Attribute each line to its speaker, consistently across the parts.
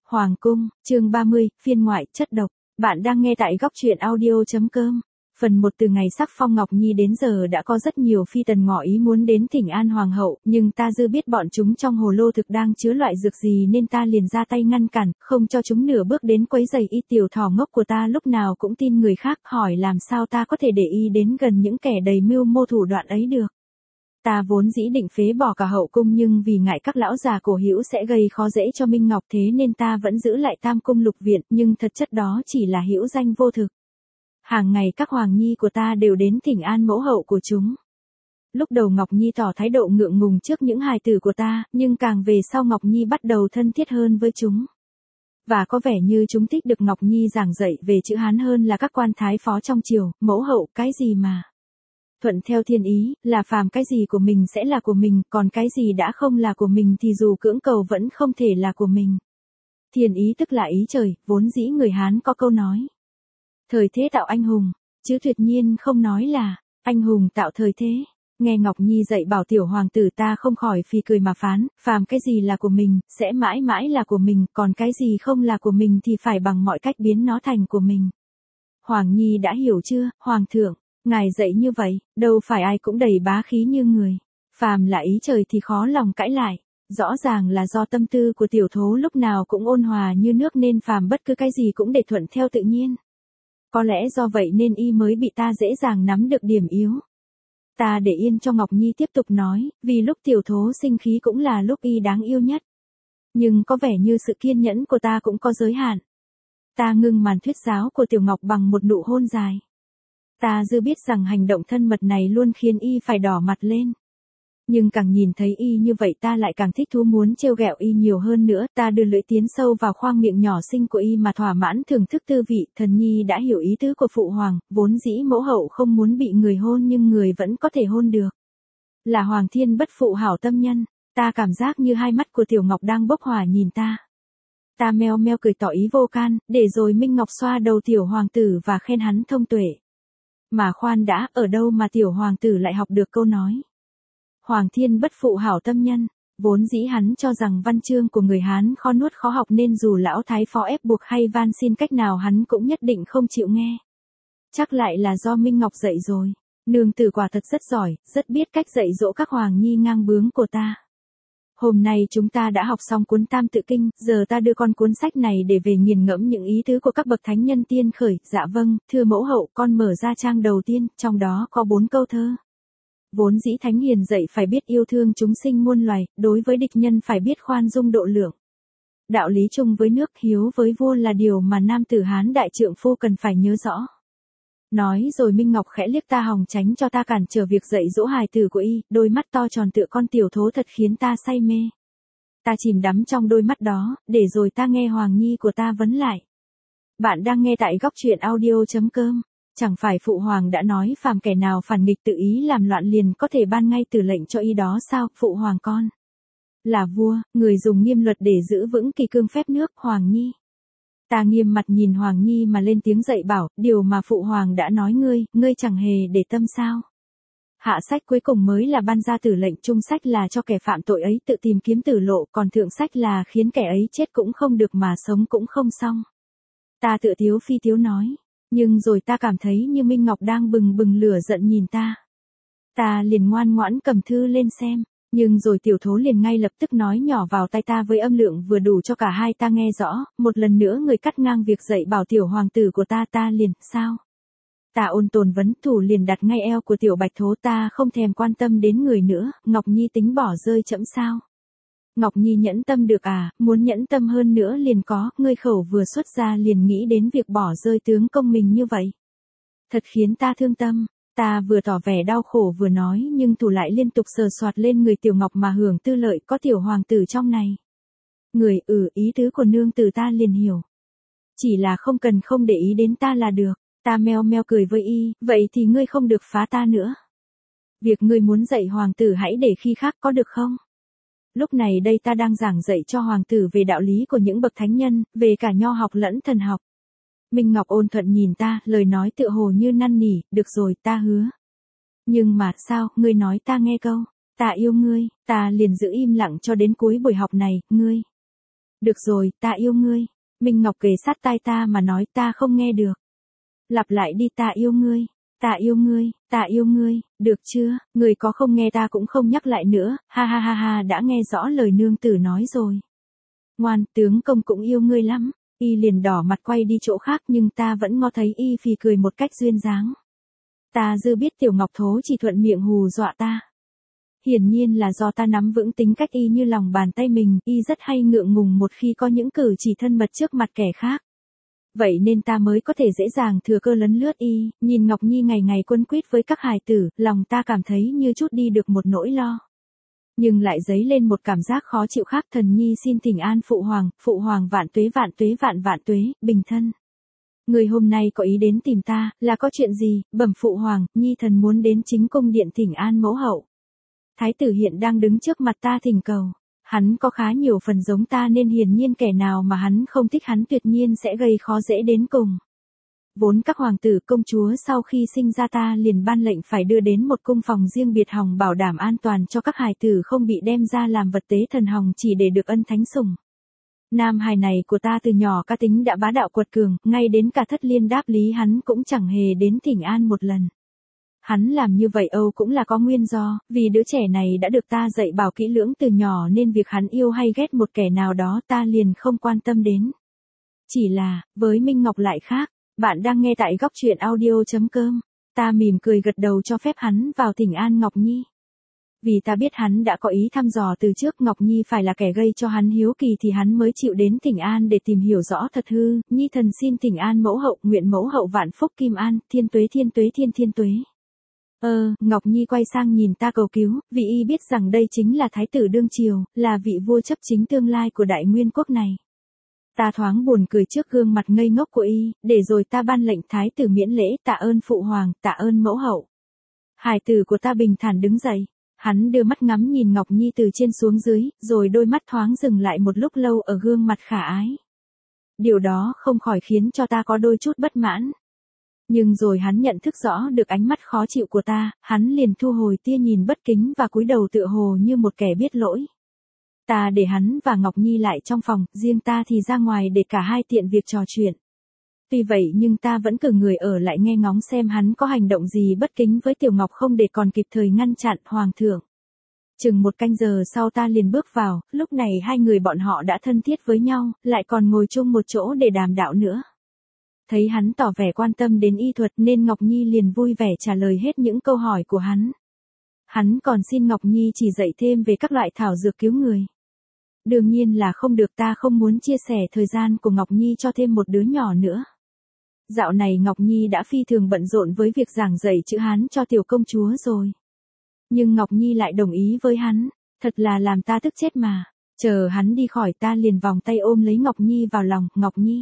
Speaker 1: Hoàng cung, chương 30, phiên ngoại, chất độc. Bạn đang nghe tại góc truyện audio.com. Phần 1. Từ ngày sắc phong Ngọc Nhi đến giờ đã có rất nhiều phi tần ngỏ ý muốn đến thỉnh an hoàng hậu, nhưng ta dư biết bọn chúng trong hồ lô thực đang chứa loại dược gì nên ta liền ra tay ngăn cản, không cho chúng nửa bước đến quấy rầy y. Tiểu thỏ ngốc của ta lúc nào cũng tin người khác, hỏi làm sao ta có thể để y đến gần những kẻ đầy mưu mô thủ đoạn ấy được. Ta vốn dĩ định phế bỏ cả hậu cung nhưng vì ngại các lão già cổ hữu sẽ gây khó dễ cho Minh Ngọc thế nên ta vẫn giữ lại Tam cung lục viện, nhưng thật chất đó chỉ là hữu danh vô thực. Hàng ngày các hoàng nhi của ta đều đến thỉnh an mẫu hậu của chúng. Lúc đầu Ngọc Nhi tỏ thái độ ngượng ngùng trước những hài tử của ta, nhưng càng về sau Ngọc Nhi bắt đầu thân thiết hơn với chúng. Và có vẻ như chúng thích được Ngọc Nhi giảng dạy về chữ Hán hơn là các quan thái phó trong triều. Mẫu hậu, cái gì mà thuận theo thiên ý, là phàm cái gì của mình sẽ là của mình, còn cái gì đã không là của mình thì dù cưỡng cầu vẫn không thể là của mình. Thiên ý tức là ý trời, vốn dĩ người Hán có câu nói. Thời thế tạo anh hùng, chứ tuyệt nhiên không nói là, anh hùng tạo thời thế. Nghe Ngọc Nhi dạy bảo tiểu hoàng tử ta không khỏi phì cười mà phán, phàm cái gì là của mình, sẽ mãi mãi là của mình, còn cái gì không là của mình thì phải bằng mọi cách biến nó thành của mình. Hoàng Nhi đã hiểu chưa, Hoàng thượng? Ngài dạy như vậy, đâu phải ai cũng đầy bá khí như người. Phàm là ý trời thì khó lòng cãi lại. Rõ ràng là do tâm tư của tiểu thố lúc nào cũng ôn hòa như nước nên phàm bất cứ cái gì cũng để thuận theo tự nhiên. Có lẽ do vậy nên y mới bị ta dễ dàng nắm được điểm yếu. Ta để yên cho Ngọc Nhi tiếp tục nói, vì lúc tiểu thố sinh khí cũng là lúc y đáng yêu nhất. Nhưng có vẻ như sự kiên nhẫn của ta cũng có giới hạn. Ta ngưng màn thuyết giáo của tiểu Ngọc bằng một nụ hôn dài. Ta dư biết rằng hành động thân mật này luôn khiến y phải đỏ mặt lên. Nhưng càng nhìn thấy y như vậy ta lại càng thích thú muốn trêu ghẹo y nhiều hơn nữa. Ta đưa lưỡi tiến sâu vào khoang miệng nhỏ xinh của y mà thỏa mãn thưởng thức tư vị. Thần nhi đã hiểu ý tứ của phụ hoàng, vốn dĩ mẫu hậu không muốn bị người hôn nhưng người vẫn có thể hôn được. Là hoàng thiên bất phụ hảo tâm nhân, ta cảm giác như hai mắt của tiểu Ngọc đang bốc hỏa nhìn ta. Ta meo meo cười tỏ ý vô can, để rồi Minh Ngọc xoa đầu tiểu hoàng tử và khen hắn thông tuệ. Mà khoan đã, ở đâu mà tiểu hoàng tử lại học được câu nói Hoàng thiên bất phụ hảo tâm nhân, vốn dĩ hắn cho rằng văn chương của người Hán khó nuốt khó học nên dù lão thái phó ép buộc hay van xin cách nào hắn cũng nhất định không chịu nghe. Chắc lại là do Minh Ngọc dạy rồi, nương tử quả thật rất giỏi, rất biết cách dạy dỗ các hoàng nhi ngang bướng của ta. Hôm nay chúng ta đã học xong cuốn Tam Tự Kinh, giờ ta đưa con cuốn sách này để về nghiền ngẫm những ý tứ của các bậc thánh nhân tiên khởi. Dạ vâng, thưa mẫu hậu, con mở ra trang đầu tiên, trong đó có 4 câu thơ. Vốn dĩ thánh hiền dạy phải biết yêu thương chúng sinh muôn loài, đối với địch nhân phải biết khoan dung độ lượng. Đạo lý chung với nước, hiếu với vua là điều mà nam tử Hán đại trượng phu cần phải nhớ rõ. Nói rồi Minh Ngọc khẽ liếc ta hòng tránh cho ta cản trở việc dạy dỗ hài tử của y, đôi mắt to tròn tựa con tiểu thố thật khiến ta say mê. Ta chìm đắm trong đôi mắt đó, để rồi ta nghe hoàng nhi của ta vấn lại. Bạn đang nghe tại góc truyện audio.com. Chẳng phải phụ hoàng đã nói phàm kẻ nào phản nghịch tự ý làm loạn liền có thể ban ngay tử lệnh cho y đó sao? Phụ hoàng con là vua, người dùng nghiêm luật để giữ vững kỷ cương phép nước. Hoàng nhi. Ta nghiêm mặt nhìn Hoàng Nhi mà lên tiếng dạy bảo, điều mà phụ hoàng đã nói ngươi chẳng hề để tâm sao? Hạ sách cuối cùng mới là ban ra tử lệnh, trung sách là cho kẻ phạm tội ấy tự tìm kiếm tử lộ, còn thượng sách là khiến kẻ ấy chết cũng không được mà sống cũng không xong. Ta tựa tiếu phi tiếu nói, nhưng rồi ta cảm thấy như Minh Ngọc đang bừng bừng lửa giận nhìn ta. Ta liền ngoan ngoãn cầm thư lên xem. Nhưng rồi tiểu thố liền ngay lập tức nói nhỏ vào tai ta với âm lượng vừa đủ cho cả hai ta nghe rõ, một lần nữa người cắt ngang việc dạy bảo tiểu hoàng tử của ta liền, sao? Ta ôn tồn vấn, thủ liền đặt ngay eo của tiểu bạch thố, ta không thèm quan tâm đến người nữa. Ngọc Nhi tính bỏ rơi trẫm sao? Ngọc Nhi nhẫn tâm được à, muốn nhẫn tâm hơn nữa liền có, ngươi khẩu vừa xuất ra liền nghĩ đến việc bỏ rơi tướng công mình như vậy. Thật khiến ta thương tâm. Ta vừa tỏ vẻ đau khổ vừa nói nhưng thủ lại liên tục sờ soạt lên người tiểu Ngọc mà hưởng tư lợi, có tiểu hoàng tử trong này. Người ý tứ của nương tử ta liền hiểu. Chỉ là không cần không để ý đến ta là được. Ta meo meo cười với y, vậy thì ngươi không được phá ta nữa. Việc ngươi muốn dạy hoàng tử hãy để khi khác có được không? Lúc này đây ta đang giảng dạy cho hoàng tử về đạo lý của những bậc thánh nhân, về cả nho học lẫn thần học. Minh Ngọc ôn thuận nhìn ta, lời nói tựa hồ như năn nỉ, được rồi, ta hứa. Nhưng mà, sao, ngươi nói ta nghe câu, ta yêu ngươi, ta liền giữ im lặng cho đến cuối buổi học này, ngươi. Được rồi, ta yêu ngươi. Minh Ngọc kề sát tai ta mà nói, ta không nghe được. Lặp lại đi, ta yêu ngươi. Ta yêu ngươi, ta yêu ngươi, được chưa, người có không nghe ta cũng không nhắc lại nữa, ha ha ha ha, đã nghe rõ lời nương tử nói rồi. Ngoan, tướng công cũng yêu ngươi lắm. Y liền đỏ mặt quay đi chỗ khác, nhưng ta vẫn ngó thấy y phì cười một cách duyên dáng. Ta dư biết Tiểu Ngọc Thố chỉ thuận miệng hù dọa ta. Hiển nhiên là do ta nắm vững tính cách y như lòng bàn tay mình, y rất hay ngượng ngùng một khi có những cử chỉ thân mật trước mặt kẻ khác. Vậy nên ta mới có thể dễ dàng thừa cơ lấn lướt y, nhìn Ngọc Nhi ngày ngày quấn quýt với các hài tử, lòng ta cảm thấy như chút đi được một nỗi lo. Nhưng lại dấy lên một cảm giác khó chịu khác. Thần nhi xin thỉnh an phụ hoàng vạn tuế vạn tuế, bình thân. Người hôm nay có ý đến tìm ta, là có chuyện gì, bẩm phụ hoàng, nhi thần muốn đến chính cung điện thỉnh an mẫu hậu. Thái tử hiện đang đứng trước mặt ta thỉnh cầu. Hắn có khá nhiều phần giống ta nên hiển nhiên kẻ nào mà hắn không thích hắn tuyệt nhiên sẽ gây khó dễ đến cùng. Vốn các hoàng tử công chúa sau khi sinh ra ta liền ban lệnh phải đưa đến một cung phòng riêng biệt hòng bảo đảm an toàn cho các hài tử không bị đem ra làm vật tế thần hòng chỉ để được ân thánh sủng. Nam hài này của ta từ nhỏ cá tính đã bá đạo quật cường, ngay đến cả Thất Liên đáp lý hắn cũng chẳng hề đến thỉnh an một lần. Hắn làm như vậy Âu cũng là có nguyên do, vì đứa trẻ này đã được ta dạy bảo kỹ lưỡng từ nhỏ nên việc hắn yêu hay ghét một kẻ nào đó ta liền không quan tâm đến. Chỉ là, với Minh Ngọc lại khác. Bạn đang nghe tại góc truyện audio.com. Ta mỉm cười gật đầu cho phép hắn vào thỉnh an Ngọc Nhi. Vì ta biết hắn đã có ý thăm dò từ trước Ngọc Nhi phải là kẻ gây cho hắn hiếu kỳ thì hắn mới chịu đến thỉnh an để tìm hiểu rõ thật hư. Nhi thần xin thỉnh an mẫu hậu, nguyện mẫu hậu vạn phúc kim an, thiên tuế thiên tuế. Ngọc Nhi quay sang nhìn ta cầu cứu, vì y biết rằng đây chính là thái tử đương triều, là vị vua chấp chính tương lai của đại nguyên quốc này. Ta thoáng buồn cười trước gương mặt ngây ngốc của y, để rồi ta ban lệnh thái tử miễn lễ, tạ ơn phụ hoàng, tạ ơn mẫu hậu. Hài tử của ta bình thản đứng dậy, hắn đưa mắt ngắm nhìn Ngọc Nhi từ trên xuống dưới, rồi đôi mắt thoáng dừng lại một lúc lâu ở gương mặt khả ái. Điều đó không khỏi khiến cho ta có đôi chút bất mãn. Nhưng rồi hắn nhận thức rõ được ánh mắt khó chịu của ta, hắn liền thu hồi tia nhìn bất kính và cúi đầu tựa hồ như một kẻ biết lỗi. Ta để hắn và Ngọc Nhi lại trong phòng, riêng ta thì ra ngoài để cả hai tiện việc trò chuyện. Tuy vậy nhưng ta vẫn cử người ở lại nghe ngóng xem hắn có hành động gì bất kính với Tiểu Ngọc không để còn kịp thời ngăn chặn hoàng thượng. Chừng một canh giờ sau ta liền bước vào, lúc này hai người bọn họ đã thân thiết với nhau, lại còn ngồi chung một chỗ để đàm đạo nữa. Thấy hắn tỏ vẻ quan tâm đến y thuật nên Ngọc Nhi liền vui vẻ trả lời hết những câu hỏi của hắn. Hắn còn xin Ngọc Nhi chỉ dạy thêm về các loại thảo dược cứu người. Đương nhiên là không được, ta không muốn chia sẻ thời gian của Ngọc Nhi cho thêm một đứa nhỏ nữa. Dạo này Ngọc Nhi đã phi thường bận rộn với việc giảng dạy chữ Hán cho tiểu công chúa rồi. Nhưng Ngọc Nhi lại đồng ý với hắn, thật là làm ta tức chết mà. Chờ hắn đi khỏi ta liền vòng tay ôm lấy Ngọc Nhi vào lòng, Ngọc Nhi.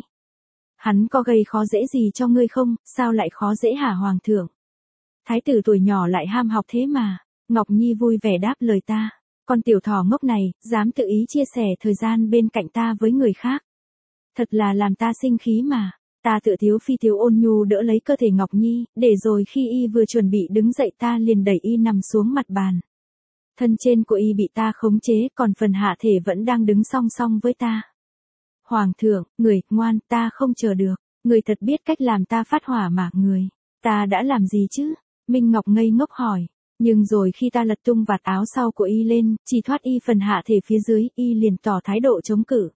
Speaker 1: Hắn có gây khó dễ gì cho ngươi không, sao lại khó dễ hả hoàng thượng? Thái tử tuổi nhỏ lại ham học thế mà. Ngọc Nhi vui vẻ đáp lời ta. Con tiểu thỏ ngốc này, dám tự ý chia sẻ thời gian bên cạnh ta với người khác. Thật là làm ta sinh khí mà. Ta tự thiếu phi thiếu ôn nhu đỡ lấy cơ thể Ngọc Nhi, để rồi khi y vừa chuẩn bị đứng dậy ta liền đẩy y nằm xuống mặt bàn. Thân trên của y bị ta khống chế, còn phần hạ thể vẫn đang đứng song song với ta. Hoàng thượng, người, ngoan, ta không chờ được. Người thật biết cách làm ta phát hỏa mà, người. Ta đã làm gì chứ? Minh Ngọc ngây ngốc hỏi. Nhưng rồi khi ta lật tung vạt áo sau của y lên, chỉ thoát y phần hạ thể phía dưới, y liền tỏ thái độ chống cự.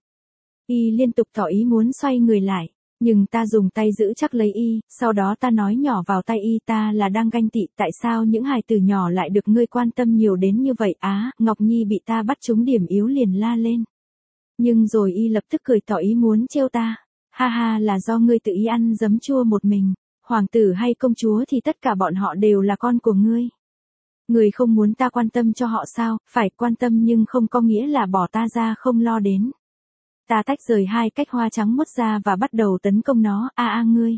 Speaker 1: Y liên tục tỏ ý muốn xoay người lại. Nhưng ta dùng tay giữ chắc lấy y, sau đó ta nói nhỏ vào tai y, ta là đang ganh tị, tại sao những hài tử nhỏ lại được ngươi quan tâm nhiều đến như vậy á? Ngọc Nhi bị ta bắt trúng điểm yếu liền la lên. Nhưng rồi y lập tức cười tỏ ý muốn trêu ta. Ha ha, là do ngươi tự ý ăn giấm chua một mình. Hoàng tử hay công chúa thì tất cả bọn họ đều là con của ngươi. Ngươi không muốn ta quan tâm cho họ sao? Phải quan tâm nhưng không có nghĩa là bỏ ta ra không lo đến. Ta tách rời hai cách hoa trắng mốt ra và bắt đầu tấn công nó. Ngươi.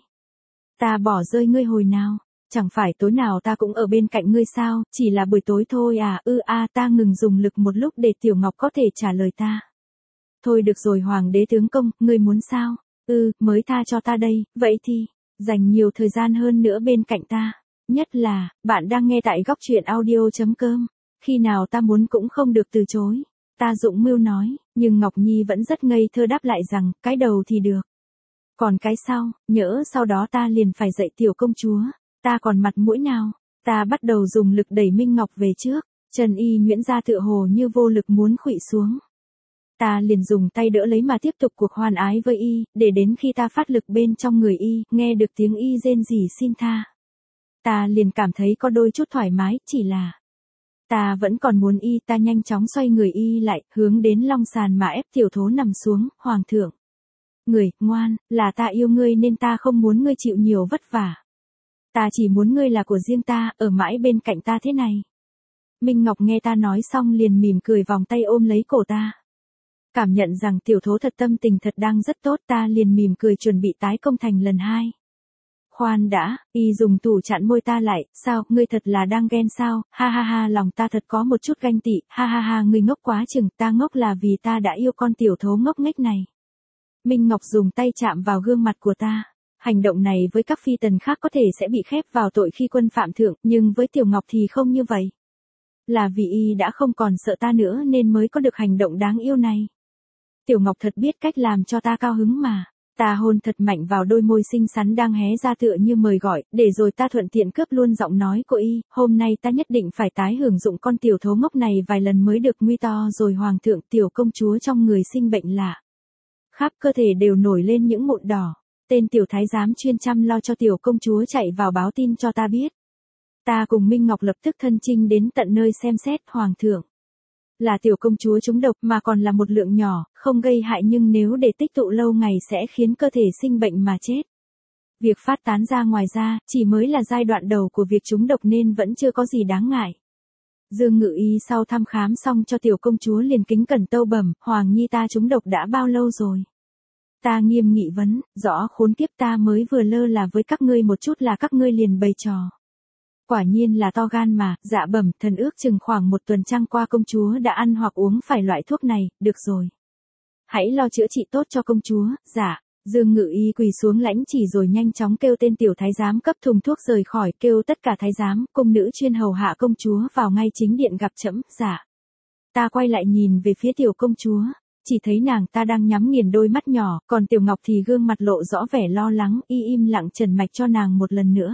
Speaker 1: Ta bỏ rơi ngươi hồi nào? Chẳng phải tối nào ta cũng ở bên cạnh ngươi sao? Chỉ là buổi tối thôi à? Ta ngừng dùng lực một lúc để Tiểu Ngọc có thể trả lời ta. Thôi được rồi hoàng đế tướng công, ngươi muốn sao? Mới tha cho ta đây, vậy thì, dành nhiều thời gian hơn nữa bên cạnh ta. Nhất là, bạn đang nghe tại góc truyện audio.com. Khi nào ta muốn cũng không được từ chối. Ta dụng mưu nói. Nhưng Ngọc Nhi vẫn rất ngây thơ đáp lại rằng, cái đầu thì được. Còn cái sau, nhỡ sau đó ta liền phải dạy tiểu công chúa, ta còn mặt mũi nào? Ta bắt đầu dùng lực đẩy Minh Ngọc về trước, chân y nhuyễn ra tựa hồ như vô lực muốn khuỵu xuống. Ta liền dùng tay đỡ lấy mà tiếp tục cuộc hoan ái với y, để đến khi ta phát lực bên trong người y, nghe được tiếng y rên rỉ xin tha. Ta liền cảm thấy có đôi chút thoải mái, chỉ là ta vẫn còn muốn y, ta nhanh chóng xoay người y lại, hướng đến long sàn mà ép tiểu thố nằm xuống, hoàng thượng. Người, ngoan, là ta yêu ngươi nên ta không muốn ngươi chịu nhiều vất vả. Ta chỉ muốn ngươi là của riêng ta, ở mãi bên cạnh ta thế này. Minh Ngọc nghe ta nói xong liền mỉm cười vòng tay ôm lấy cổ ta. Cảm nhận rằng tiểu thố thật tâm tình thật đang rất tốt, ta liền mỉm cười chuẩn bị tái công thành lần 2. Khoan đã, y dùng tủ chặn môi ta lại, sao, ngươi thật là đang ghen sao, ha ha ha, lòng ta thật có một chút ganh tị, ha ha ha, ngươi ngốc quá chừng, ta ngốc là vì ta đã yêu con tiểu thố ngốc nghếch này. Minh Ngọc dùng tay chạm vào gương mặt của ta. Hành động này với các phi tần khác có thể sẽ bị khép vào tội khi quân phạm thượng, nhưng với Tiểu Ngọc thì không như vậy. Là vì y đã không còn sợ ta nữa nên mới có được hành động đáng yêu này. Tiểu Ngọc thật biết cách làm cho ta cao hứng mà. Ta hôn thật mạnh vào đôi môi xinh xắn đang hé ra tựa như mời gọi, để rồi ta thuận tiện cướp luôn giọng nói của y, hôm nay ta nhất định phải tái hưởng dụng con tiểu thố ngốc này vài lần mới được nguy to rồi hoàng thượng tiểu công chúa trong người sinh bệnh lạ. Khắp cơ thể đều nổi lên những mụn đỏ. Tên tiểu thái giám chuyên chăm lo cho tiểu công chúa chạy vào báo tin cho ta biết. Ta cùng Minh Ngọc lập tức thân chinh đến tận nơi xem xét, hoàng thượng. Là tiểu công chúa trúng độc mà còn là một lượng nhỏ, không gây hại nhưng nếu để tích tụ lâu ngày sẽ khiến cơ thể sinh bệnh mà chết. Việc phát tán ra ngoài ra, chỉ mới là giai đoạn đầu của việc trúng độc nên vẫn chưa có gì đáng ngại. Dương Ngự Y sau thăm khám xong cho tiểu công chúa liền kính cẩn tâu bẩm, Hoàng Nhi ta trúng độc đã bao lâu rồi? Ta nghiêm nghị vấn, rõ khốn kiếp ta mới vừa lơ là với các ngươi một chút là các ngươi liền bày trò. Quả nhiên là to gan mà, dạ bẩm, thần ước chừng khoảng 1 tuần trăng qua công chúa đã ăn hoặc uống phải loại thuốc này, được rồi. Hãy lo chữa trị tốt cho công chúa, dạ. Dương Ngự Y quỳ xuống lãnh chỉ rồi nhanh chóng kêu tên tiểu thái giám cấp thùng thuốc rời khỏi, kêu tất cả thái giám, cung nữ chuyên hầu hạ công chúa vào ngay chính điện gặp trẫm, dạ. Ta quay lại nhìn về phía tiểu công chúa, chỉ thấy nàng ta đang nhắm nghiền đôi mắt nhỏ, còn Tiểu Ngọc thì gương mặt lộ rõ vẻ lo lắng, y im lặng trần mạch cho nàng một lần nữa.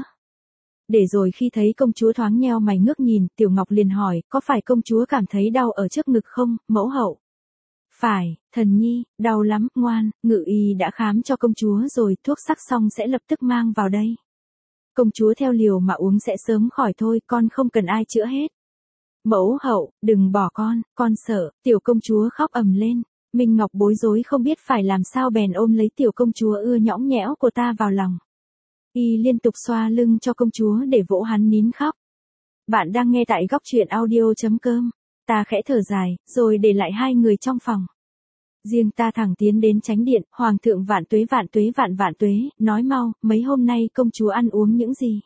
Speaker 1: Để rồi khi thấy công chúa thoáng nheo mày ngước nhìn, Tiểu Ngọc liền hỏi, có phải công chúa cảm thấy đau ở trước ngực không, mẫu hậu? Phải, thần nhi, đau lắm, ngoan, Ngự Y đã khám cho công chúa rồi, thuốc sắc xong sẽ lập tức mang vào đây. Công chúa theo liều mà uống sẽ sớm khỏi thôi, con không cần ai chữa hết. Mẫu hậu, đừng bỏ con sợ, tiểu công chúa khóc ầm lên. Minh Ngọc bối rối không biết phải làm sao bèn ôm lấy tiểu công chúa ưa nhõng nhẽo của ta vào lòng. Y liên tục xoa lưng cho công chúa để vỗ hắn nín khóc. Bạn đang nghe tại góc truyện audio.com. Ta khẽ thở dài, rồi để lại hai người trong phòng. Riêng ta thẳng tiến đến chánh điện, Hoàng thượng vạn tuế vạn tuế, nói mau, mấy hôm nay công chúa ăn uống những gì?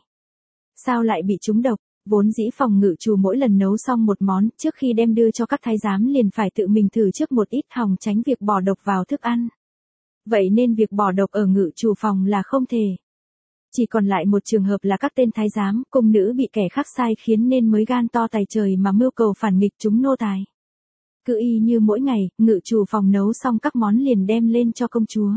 Speaker 1: Sao lại bị trúng độc? Vốn dĩ phòng ngự trù mỗi lần nấu xong một món, trước khi đem đưa cho các thái giám liền phải tự mình thử trước một ít hòng tránh việc bỏ độc vào thức ăn. Vậy nên việc bỏ độc ở ngự trù phòng là không thể. Chỉ còn lại một trường hợp là các tên thái giám, cung nữ bị kẻ khác sai khiến nên mới gan to tày trời mà mưu cầu phản nghịch chúng nô tài. Cứ y như mỗi ngày, ngự trù phòng nấu xong các món liền đem lên cho công chúa.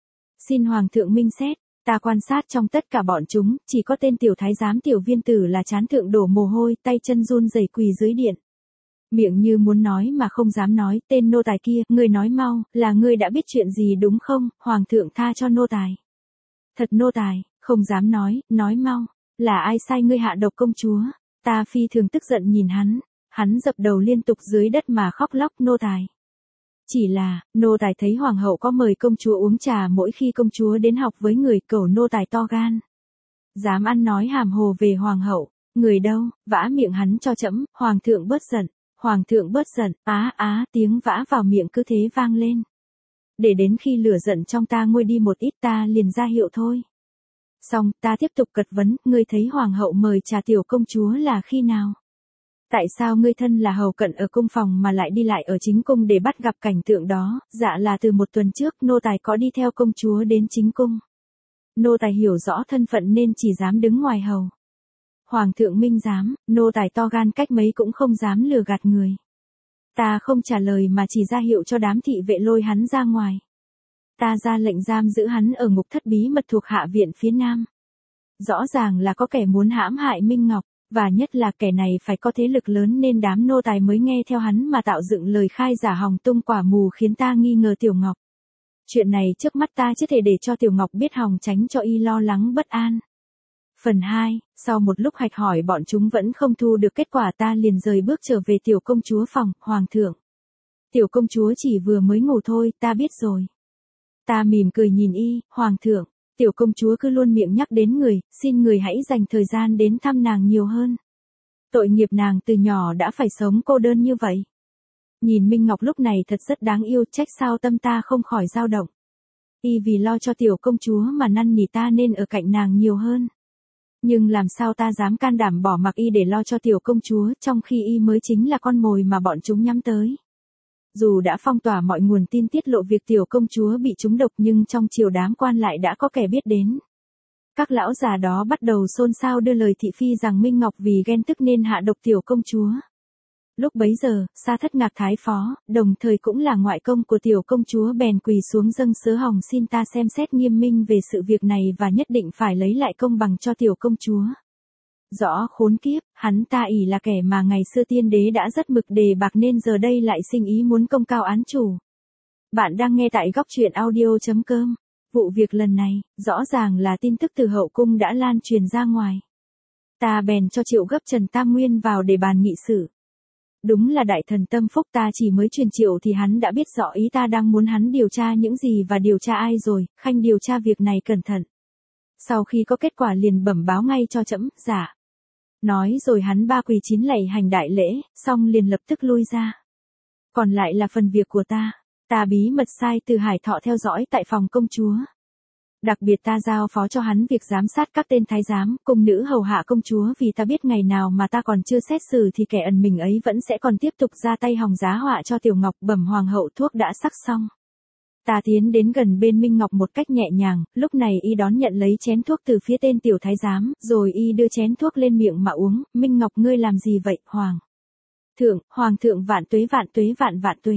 Speaker 1: Xin Hoàng thượng minh xét. Ta quan sát trong tất cả bọn chúng, chỉ có tên tiểu thái giám tiểu viên tử là trán thượng đổ mồ hôi, tay chân run rẩy quỳ dưới điện. Miệng như muốn nói mà không dám nói, tên nô tài kia, ngươi nói mau, là ngươi đã biết chuyện gì đúng không, Hoàng thượng tha cho nô tài. Thật nô tài, không dám nói mau, là ai sai ngươi hạ độc công chúa? Ta phi thường tức giận nhìn hắn dập đầu liên tục dưới đất mà khóc lóc nô tài. Chỉ là, nô tài thấy hoàng hậu có mời công chúa uống trà mỗi khi công chúa đến học với người, cẩu nô tài to gan. Dám ăn nói hàm hồ về hoàng hậu, người đâu, vã miệng hắn cho trẫm, hoàng thượng bớt giận, tiếng vã vào miệng cứ thế vang lên. Để đến khi lửa giận trong ta nguôi đi một ít ta liền ra hiệu thôi. Xong, ta tiếp tục cật vấn, ngươi thấy hoàng hậu mời trà tiểu công chúa là khi nào? Tại sao ngươi thân là hầu cận ở cung phòng mà lại đi lại ở chính cung để bắt gặp cảnh tượng đó? Dạ là từ 1 tuần trước nô tài có đi theo công chúa đến chính cung. Nô tài hiểu rõ thân phận nên chỉ dám đứng ngoài hầu. Hoàng thượng minh giám, nô tài to gan cách mấy cũng không dám lừa gạt người. Ta không trả lời mà chỉ ra hiệu cho đám thị vệ lôi hắn ra ngoài. Ta ra lệnh giam giữ hắn ở ngục thất bí mật thuộc hạ viện phía nam. Rõ ràng là có kẻ muốn hãm hại Minh Ngọc, và nhất là kẻ này phải có thế lực lớn nên đám nô tài mới nghe theo hắn mà tạo dựng lời khai giả hòng tung quả mù khiến ta nghi ngờ Tiểu Ngọc. Chuyện này trước mắt ta chưa thể để cho Tiểu Ngọc biết hòng tránh cho y lo lắng bất an. Phần 2, sau một lúc hạch hỏi bọn chúng vẫn không thu được kết quả ta liền rời bước trở về tiểu công chúa phòng, hoàng thượng. Tiểu công chúa chỉ vừa mới ngủ thôi, ta biết rồi. Ta mỉm cười nhìn y, hoàng thượng, tiểu công chúa cứ luôn miệng nhắc đến người, xin người hãy dành thời gian đến thăm nàng nhiều hơn. Tội nghiệp nàng từ nhỏ đã phải sống cô đơn như vậy. Nhìn Minh Ngọc lúc này thật rất đáng yêu, trách sao tâm ta không khỏi dao động. Y vì lo cho tiểu công chúa mà năn nỉ ta nên ở cạnh nàng nhiều hơn. Nhưng làm sao ta dám can đảm bỏ mặc y để lo cho tiểu công chúa trong khi y mới chính là con mồi mà bọn chúng nhắm tới. Dù đã phong tỏa mọi nguồn tin tiết lộ việc tiểu công chúa bị trúng độc nhưng trong triều đám quan lại đã có kẻ biết đến. Các lão già đó bắt đầu xôn xao đưa lời thị phi rằng Minh Ngọc vì ghen tức nên hạ độc tiểu công chúa. Lúc bấy giờ, Sa Thất Ngạc thái phó, đồng thời cũng là ngoại công của tiểu công chúa bèn quỳ xuống dâng sớ hồng xin ta xem xét nghiêm minh về sự việc này và nhất định phải lấy lại công bằng cho tiểu công chúa. Rõ khốn kiếp, hắn ta ỷ là kẻ mà ngày xưa tiên đế đã rất mực đề bạc nên giờ đây lại sinh ý muốn công cao án chủ. Bạn đang nghe tại góc truyện audio.com. Vụ việc lần này, rõ ràng là tin tức từ hậu cung đã lan truyền ra ngoài. Ta bèn cho triệu gấp Trần Tam Nguyên vào để bàn nghị sự. Đúng là đại thần tâm phúc, ta chỉ mới truyền triệu thì hắn đã biết rõ ý ta đang muốn hắn điều tra những gì và điều tra ai rồi, khanh điều tra việc này cẩn thận. Sau khi có kết quả liền bẩm báo ngay cho trẫm. Dạ. Nói rồi hắn ba quỳ chín lạy hành đại lễ, xong liền lập tức lui ra. Còn lại là phần việc của ta. Ta bí mật sai Từ Hải Thọ theo dõi tại phòng công chúa. Đặc biệt ta giao phó cho hắn việc giám sát các tên thái giám, cung nữ hầu hạ công chúa vì ta biết ngày nào mà ta còn chưa xét xử thì kẻ ẩn mình ấy vẫn sẽ còn tiếp tục ra tay hòng giá họa cho Tiểu Ngọc. Bẩm hoàng hậu, thuốc đã sắc xong. Ta tiến đến gần bên Minh Ngọc một cách nhẹ nhàng, lúc này y đón nhận lấy chén thuốc từ phía tên tiểu thái giám, rồi y đưa chén thuốc lên miệng mà uống. Minh Ngọc, ngươi làm gì vậy, hoàng thượng vạn tuế vạn tuế.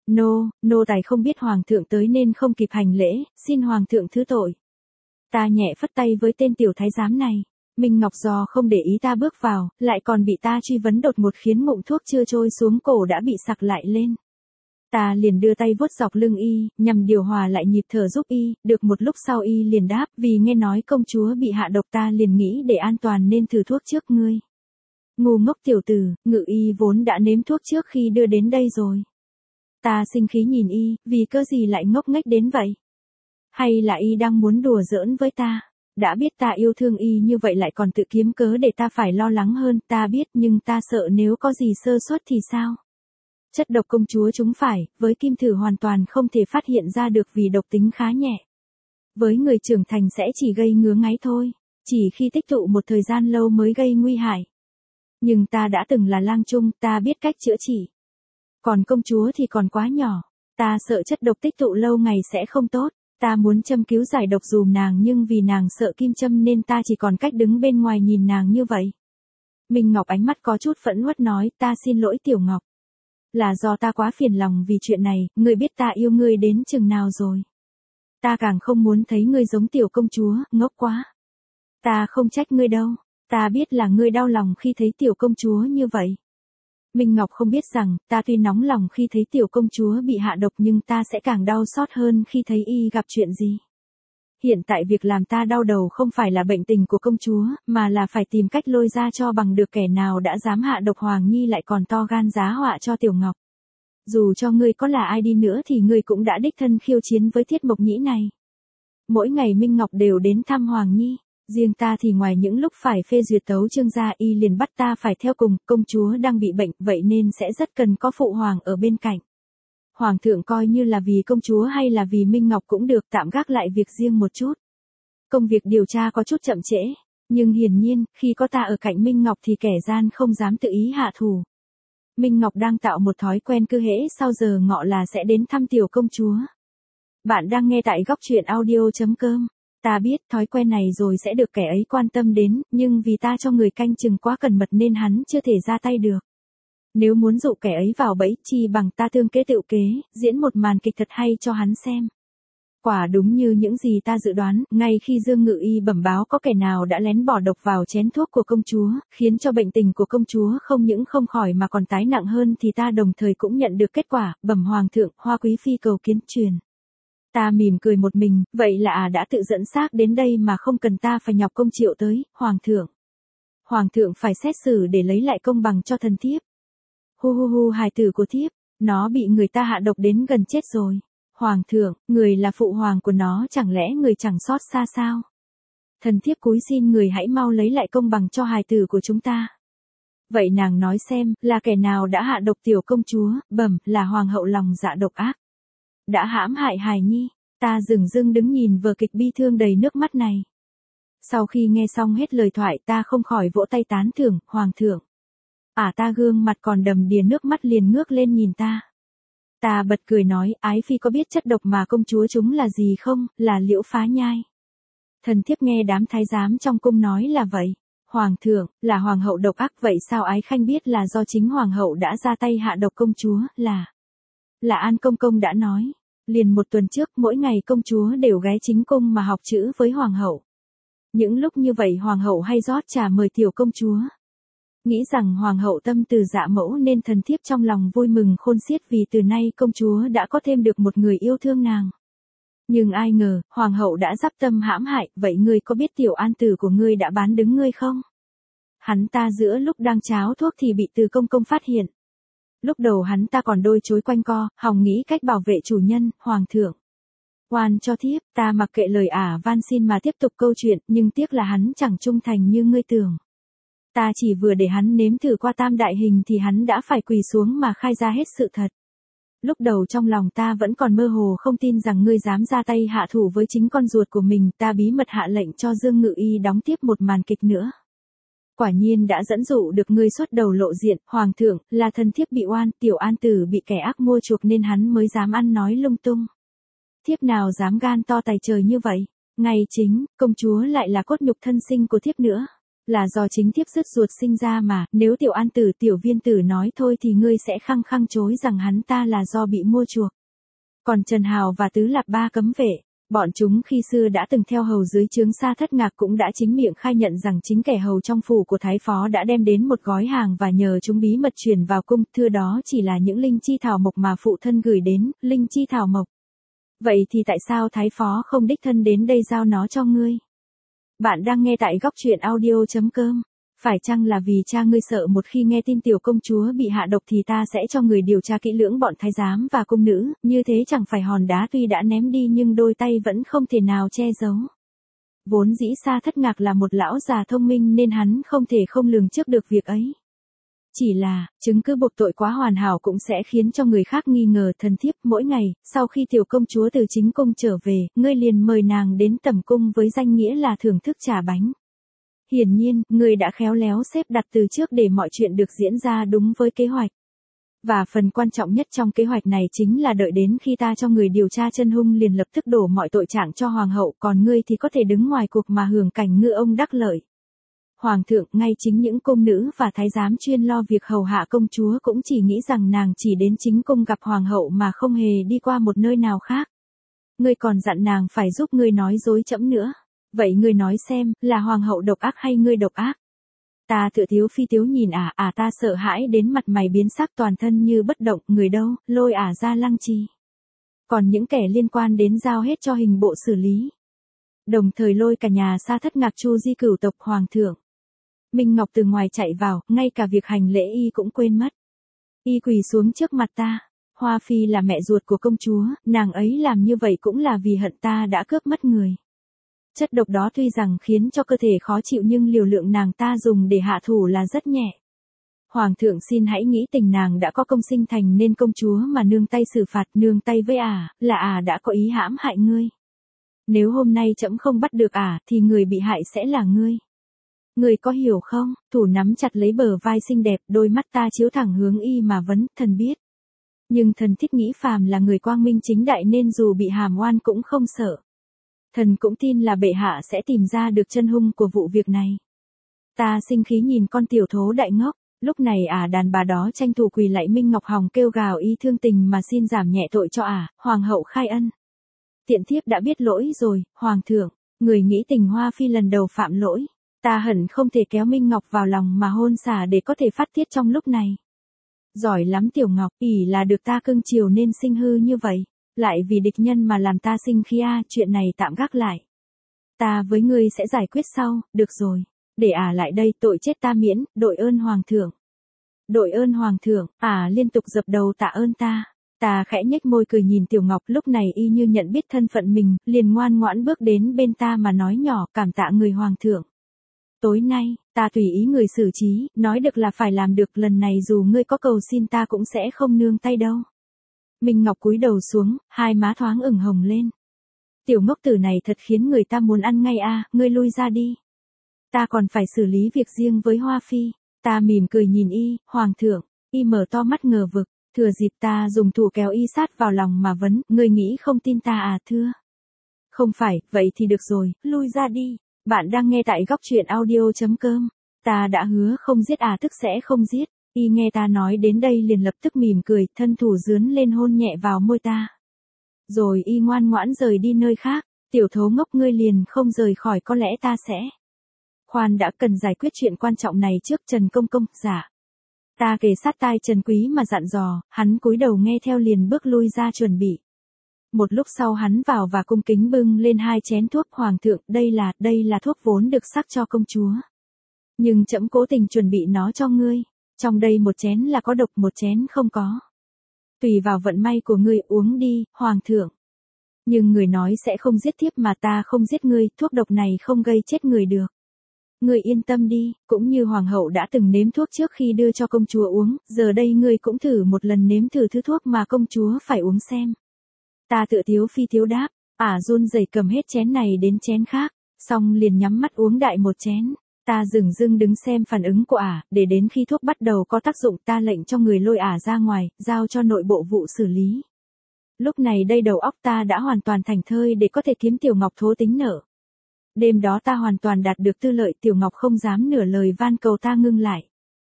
Speaker 1: Nô tài không biết hoàng thượng tới nên không kịp hành lễ, xin hoàng thượng thứ tội. Ta nhẹ phất tay với tên tiểu thái giám này. Minh Ngọc do không để ý ta bước vào, lại còn bị ta truy vấn đột ngột khiến ngụm thuốc chưa trôi xuống cổ đã bị sặc lại lên. Ta liền đưa tay vuốt dọc lưng y, nhằm điều hòa lại nhịp thở giúp y, được một lúc sau y liền đáp, vì nghe nói công chúa bị hạ độc ta liền nghĩ để an toàn nên thử thuốc trước ngươi. Ngu ngốc tiểu tử, Ngự y vốn đã nếm thuốc trước khi đưa đến đây rồi. Ta sinh khí nhìn y, vì cơ gì lại ngốc nghếch đến vậy? Hay là y đang muốn đùa giỡn với ta? Đã biết ta yêu thương y như vậy lại còn tự kiếm cớ để ta phải lo lắng hơn, ta biết nhưng ta sợ nếu có gì sơ suất thì sao? Chất độc công chúa chúng phải, với kim thử hoàn toàn không thể phát hiện ra được vì độc tính khá nhẹ. Với người trưởng thành sẽ chỉ gây ngứa ngáy thôi, chỉ khi tích tụ một thời gian lâu mới gây nguy hại. Nhưng ta đã từng là lang trung, ta biết cách chữa trị. Còn công chúa thì còn quá nhỏ, ta sợ chất độc tích tụ lâu ngày sẽ không tốt, ta muốn châm cứu giải độc dùm nàng nhưng vì nàng sợ kim châm nên ta chỉ còn cách đứng bên ngoài nhìn nàng như vậy. Minh Ngọc ánh mắt có chút phẫn uất nói, ta xin lỗi Tiểu Ngọc. Là do ta quá phiền lòng vì chuyện này, ngươi biết ta yêu ngươi đến chừng nào rồi. Ta càng không muốn thấy ngươi giống tiểu công chúa, ngốc quá. Ta không trách ngươi đâu, ta biết là ngươi đau lòng khi thấy tiểu công chúa như vậy. Minh Ngọc không biết rằng, ta tuy nóng lòng khi thấy tiểu công chúa bị hạ độc nhưng ta sẽ càng đau xót hơn khi thấy y gặp chuyện gì. Hiện tại việc làm ta đau đầu không phải là bệnh tình của công chúa, mà là phải tìm cách lôi ra cho bằng được kẻ nào đã dám hạ độc Hoàng Nhi lại còn to gan giá họa cho Tiểu Ngọc. Dù cho ngươi có là ai đi nữa thì ngươi cũng đã đích thân khiêu chiến với Thiết Mộc Nhĩ này. Mỗi ngày Minh Ngọc đều đến thăm Hoàng Nhi, riêng ta thì ngoài những lúc phải phê duyệt tấu chương ra y liền bắt ta phải theo cùng, công chúa đang bị bệnh vậy nên sẽ rất cần có phụ hoàng ở bên cạnh. Hoàng thượng coi như là vì công chúa hay là vì Minh Ngọc cũng được, tạm gác lại việc riêng một chút. Công việc điều tra có chút chậm trễ, nhưng hiển nhiên, khi có ta ở cạnh Minh Ngọc thì kẻ gian không dám tự ý hạ thủ. Minh Ngọc đang tạo một thói quen cứ hễ sau giờ ngọ là sẽ đến thăm tiểu công chúa. Bạn đang nghe tại góc truyện audio.com. Ta biết thói quen này rồi sẽ được kẻ ấy quan tâm đến, nhưng vì ta cho người canh chừng quá cẩn mật nên hắn chưa thể ra tay được. Nếu muốn dụ kẻ ấy vào bẫy, chi bằng ta tương kế tựu kế, diễn một màn kịch thật hay cho hắn xem. Quả đúng như những gì ta dự đoán, ngay khi Dương Ngự Y bẩm báo có kẻ nào đã lén bỏ độc vào chén thuốc của công chúa, khiến cho bệnh tình của công chúa không những không khỏi mà còn tái nặng hơn thì ta đồng thời cũng nhận được kết quả, bẩm hoàng thượng, Hoa quý phi cầu kiến truyền. Ta mỉm cười một mình, vậy là đã tự dẫn xác đến đây mà không cần ta phải nhọc công triệu tới, hoàng thượng. Hoàng thượng phải xét xử để lấy lại công bằng cho thần thiếp. Hu, hài tử của thiếp, nó bị người ta hạ độc đến gần chết rồi. Hoàng thượng, người là phụ hoàng của nó, chẳng lẽ người chẳng xót xa sao? Thần thiếp cúi xin người hãy mau lấy lại công bằng cho hài tử của chúng ta. Vậy nàng nói xem, là kẻ nào đã hạ độc tiểu công chúa? Bẩm, là hoàng hậu lòng dạ độc ác. Đã hãm hại hài nhi. Ta dửng dưng đứng nhìn vở kịch bi thương đầy nước mắt này. Sau khi nghe xong hết lời thoại, ta không khỏi vỗ tay tán thưởng, hoàng thượng. Ta gương mặt còn đầm đìa nước mắt liền ngước lên nhìn ta. Ta bật cười nói, ái phi có biết chất độc mà công chúa chúng là gì không? Là liễu phá nhai. Thần thiếp nghe đám thái giám trong cung nói là vậy. Hoàng thượng, là hoàng hậu độc ác, vậy sao ái khanh biết là do chính hoàng hậu đã ra tay hạ độc công chúa? Là An công công đã nói. Liền một tuần trước, mỗi ngày công chúa đều ghé chính cung mà học chữ với hoàng hậu. Những lúc như vậy hoàng hậu hay rót trà mời tiểu công chúa. Nghĩ rằng hoàng hậu tâm từ dạ mẫu nên thần thiếp trong lòng vui mừng khôn xiết vì từ nay công chúa đã có thêm được một người yêu thương nàng. Nhưng ai ngờ, hoàng hậu đã dắp tâm hãm hại, vậy ngươi có biết tiểu an tử của ngươi đã bán đứng ngươi không? Hắn ta giữa lúc đang cháo thuốc thì bị từ công công phát hiện. Lúc đầu hắn ta còn đôi chối quanh co, hòng nghĩ cách bảo vệ chủ nhân, hoàng thượng. Oan cho thiếp, ta mặc kệ lời van xin mà tiếp tục câu chuyện, nhưng tiếc là hắn chẳng trung thành như ngươi tưởng. Ta chỉ vừa để hắn nếm thử qua tam đại hình thì hắn đã phải quỳ xuống mà khai ra hết sự thật. Lúc đầu trong lòng ta vẫn còn mơ hồ không tin rằng ngươi dám ra tay hạ thủ với chính con ruột của mình, ta bí mật hạ lệnh cho Dương Ngự Y đóng tiếp một màn kịch nữa. Quả nhiên đã dẫn dụ được ngươi xuất đầu lộ diện, hoàng thượng, là thần thiếp bị oan, tiểu an tử bị kẻ ác mua chuộc nên hắn mới dám ăn nói lung tung. Thiếp nào dám gan to tài trời như vậy, ngày chính, công chúa lại là cốt nhục thân sinh của thiếp nữa. Là do chính thiếp dứt ruột sinh ra mà, nếu tiểu an tử tiểu viên tử nói thôi thì ngươi sẽ khăng khăng chối rằng hắn ta là do bị mua chuộc. Còn Trần Hào và Tứ Lạp ba cấm vệ, bọn chúng khi xưa đã từng theo hầu dưới trướng Sa Thất Ngạc cũng đã chính miệng khai nhận rằng chính kẻ hầu trong phủ của thái phó đã đem đến một gói hàng và nhờ chúng bí mật chuyển vào cung, thưa đó chỉ là những linh chi thảo mộc mà phụ thân gửi đến, linh chi thảo mộc. Vậy thì tại sao thái phó không đích thân đến đây giao nó cho ngươi? Bạn đang nghe tại góc truyện audio.com. Phải chăng là vì cha ngươi sợ một khi nghe tin tiểu công chúa bị hạ độc thì ta sẽ cho người điều tra kỹ lưỡng bọn thái giám và cung nữ, như thế chẳng phải hòn đá tuy đã ném đi nhưng đôi tay vẫn không thể nào che giấu. Vốn dĩ Sa Thất Ngạc là một lão già thông minh nên hắn không thể không lường trước được việc ấy. Chỉ là, chứng cứ buộc tội quá hoàn hảo cũng sẽ khiến cho người khác nghi ngờ. Thần thiếp mỗi ngày, sau khi tiểu công chúa từ chính cung trở về, ngươi liền mời nàng đến tẩm cung với danh nghĩa là thưởng thức trà bánh. Hiển nhiên, ngươi đã khéo léo xếp đặt từ trước để mọi chuyện được diễn ra đúng với kế hoạch. Và phần quan trọng nhất trong kế hoạch này chính là đợi đến khi ta cho người điều tra chân hung liền lập tức đổ mọi tội trạng cho hoàng hậu, còn ngươi thì có thể đứng ngoài cuộc mà hưởng cảnh ngư ông đắc lợi. Hoàng thượng, ngay chính những cung nữ và thái giám chuyên lo việc hầu hạ công chúa cũng chỉ nghĩ rằng nàng chỉ đến chính cung gặp hoàng hậu mà không hề đi qua một nơi nào khác. Ngươi còn dặn nàng phải giúp ngươi nói dối trẫm nữa. Vậy ngươi nói xem, là hoàng hậu độc ác hay ngươi độc ác? Ta tựa thiếu phi tiếu nhìn ta sợ hãi đến mặt mày biến sắc toàn thân như bất động, người đâu, lôi ra lăng trì. Còn những kẻ liên quan đến giao hết cho hình bộ xử lý. Đồng thời lôi cả nhà Sa Thất Ngạc Chu di cửu tộc hoàng thượng. Minh Ngọc từ ngoài chạy vào, ngay cả việc hành lễ y cũng quên mất. Y quỳ xuống trước mặt ta. Hoa phi là mẹ ruột của công chúa, nàng ấy làm như vậy cũng là vì hận ta đã cướp mất người. Chất độc đó tuy rằng khiến cho cơ thể khó chịu nhưng liều lượng nàng ta dùng để hạ thủ là rất nhẹ. Hoàng thượng xin hãy nghĩ tình nàng đã có công sinh thành nên công chúa mà nương tay xử phạt, nương tay với là đã có ý hãm hại ngươi. Nếu hôm nay trẫm không bắt được thì người bị hại sẽ là ngươi. Ngươi có hiểu không? Thủ nắm chặt lấy bờ vai xinh đẹp, đôi mắt ta chiếu thẳng hướng y mà vấn, thần biết. Nhưng thần thích nghĩ phàm là người quang minh chính đại nên dù bị hàm oan cũng không sợ. Thần cũng tin là bệ hạ sẽ tìm ra được chân hung của vụ việc này. Ta sinh khí nhìn con tiểu thố đại ngốc, Lúc này đàn bà đó tranh thủ quỳ lạy Minh Ngọc Hồng kêu gào y thương tình mà xin giảm nhẹ tội cho hoàng hậu khai ân. Tiện thiếp đã biết lỗi rồi, hoàng thượng, người nghĩ tình Hoa Phi lần đầu phạm lỗi. Ta hận không thể kéo Minh Ngọc vào lòng mà hôn xả để có thể phát tiết trong lúc này. Giỏi lắm Tiểu Ngọc, ỷ là được ta cưng chiều nên sinh hư như vậy. Lại vì địch nhân mà làm ta sinh khí chuyện này tạm gác lại. Ta với ngươi sẽ giải quyết sau, được rồi. Để lại đây tội chết ta miễn, đội ơn hoàng thượng. Đội ơn hoàng thượng, liên tục dập đầu tạ ơn ta. Ta khẽ nhếch môi cười nhìn Tiểu Ngọc lúc này y như nhận biết thân phận mình, liền ngoan ngoãn bước đến bên ta mà nói nhỏ cảm tạ người hoàng thượng. Tối nay, ta tùy ý người xử trí, nói được là phải làm được, lần này dù ngươi có cầu xin ta cũng sẽ không nương tay đâu. Minh Ngọc cúi đầu xuống, hai má thoáng ửng hồng lên. Tiểu ngốc tử này thật khiến người ta muốn ăn ngay ngươi lui ra đi. Ta còn phải xử lý việc riêng với Hoa Phi. Ta mỉm cười nhìn y, hoàng thượng, y mở to mắt ngờ vực, thừa dịp ta dùng thủ kéo y sát vào lòng mà vấn, ngươi nghĩ không tin ta thưa? Không phải, vậy thì được rồi, lui ra đi. Bạn đang nghe tại góc truyện audio.com. Ta đã hứa không giết tức sẽ không giết. Y nghe ta nói đến đây liền lập tức mỉm cười, thân thủ dướn lên hôn nhẹ vào môi ta. Rồi y ngoan ngoãn rời đi nơi khác. Tiểu thố ngốc, ngươi liền không rời khỏi, có lẽ ta sẽ. Khoan đã, cần giải quyết chuyện quan trọng này trước. Trần Công Công, dạ. Ta kề sát tai Trần Quý mà dặn dò, hắn cúi đầu nghe theo liền bước lui ra chuẩn bị. Một lúc sau hắn vào và cung kính bưng lên 2 chén thuốc. Hoàng thượng, đây là thuốc vốn được sắc cho công chúa. Nhưng trẫm cố tình chuẩn bị nó cho ngươi. Trong đây một chén là có độc, một chén không có. Tùy vào vận may của ngươi, uống đi, hoàng thượng. Nhưng người nói sẽ không giết thiếp mà ta không giết ngươi, thuốc độc này không gây chết người được. Ngươi yên tâm đi, cũng như hoàng hậu đã từng nếm thuốc trước khi đưa cho công chúa uống, giờ đây ngươi cũng thử một lần nếm thử thứ thuốc mà công chúa phải uống xem. Ta tựa thiếu phi thiếu đáp, run rẩy cầm hết chén này đến chén khác, xong liền nhắm mắt uống đại một chén. Ta dửng dưng đứng xem phản ứng của để đến khi thuốc bắt đầu có tác dụng ta lệnh cho người lôi ra ngoài, giao cho nội bộ vụ xử lý. Lúc này đây đầu óc ta đã hoàn toàn thảnh thơi để có thể kiếm Tiểu Ngọc thố tính nợ. Đêm đó ta hoàn toàn đạt được tư lợi, Tiểu Ngọc không dám nửa lời van cầu ta ngưng lại.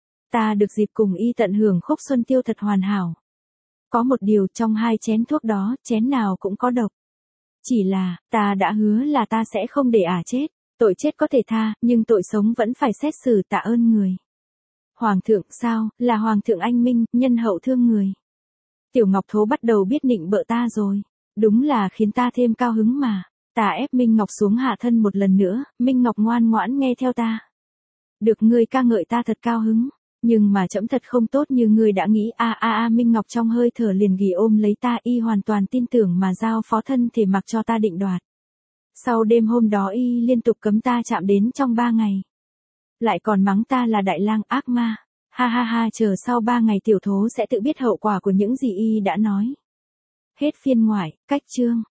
Speaker 1: Ta được dịp cùng y tận hưởng khúc xuân tiêu thật hoàn hảo. Có một điều, trong 2 chén thuốc đó, chén nào cũng có độc. Chỉ là, ta đã hứa là ta sẽ không để chết. Tội chết có thể tha, nhưng tội sống vẫn phải xét xử, tạ ơn người. Hoàng thượng, sao, là hoàng thượng anh minh, nhân hậu thương người. Tiểu Ngọc thố bắt đầu biết nịnh bợ ta rồi. Đúng là khiến ta thêm cao hứng mà. Ta ép Minh Ngọc xuống hạ thân một lần nữa, Minh Ngọc ngoan ngoãn nghe theo ta. Được ngươi ca ngợi ta thật cao hứng. Nhưng mà trẫm thật không tốt như ngươi đã nghĩ. Minh Ngọc trong hơi thở liền ghì ôm lấy ta, y hoàn toàn tin tưởng mà giao phó thân thể mặc cho ta định đoạt. Sau đêm hôm đó y liên tục cấm ta chạm đến trong 3 ngày. Lại còn mắng ta là đại lang ác ma. Ha, chờ sau 3 ngày tiểu thố sẽ tự biết hậu quả của những gì y đã nói. Hết phiên ngoại, cách chương.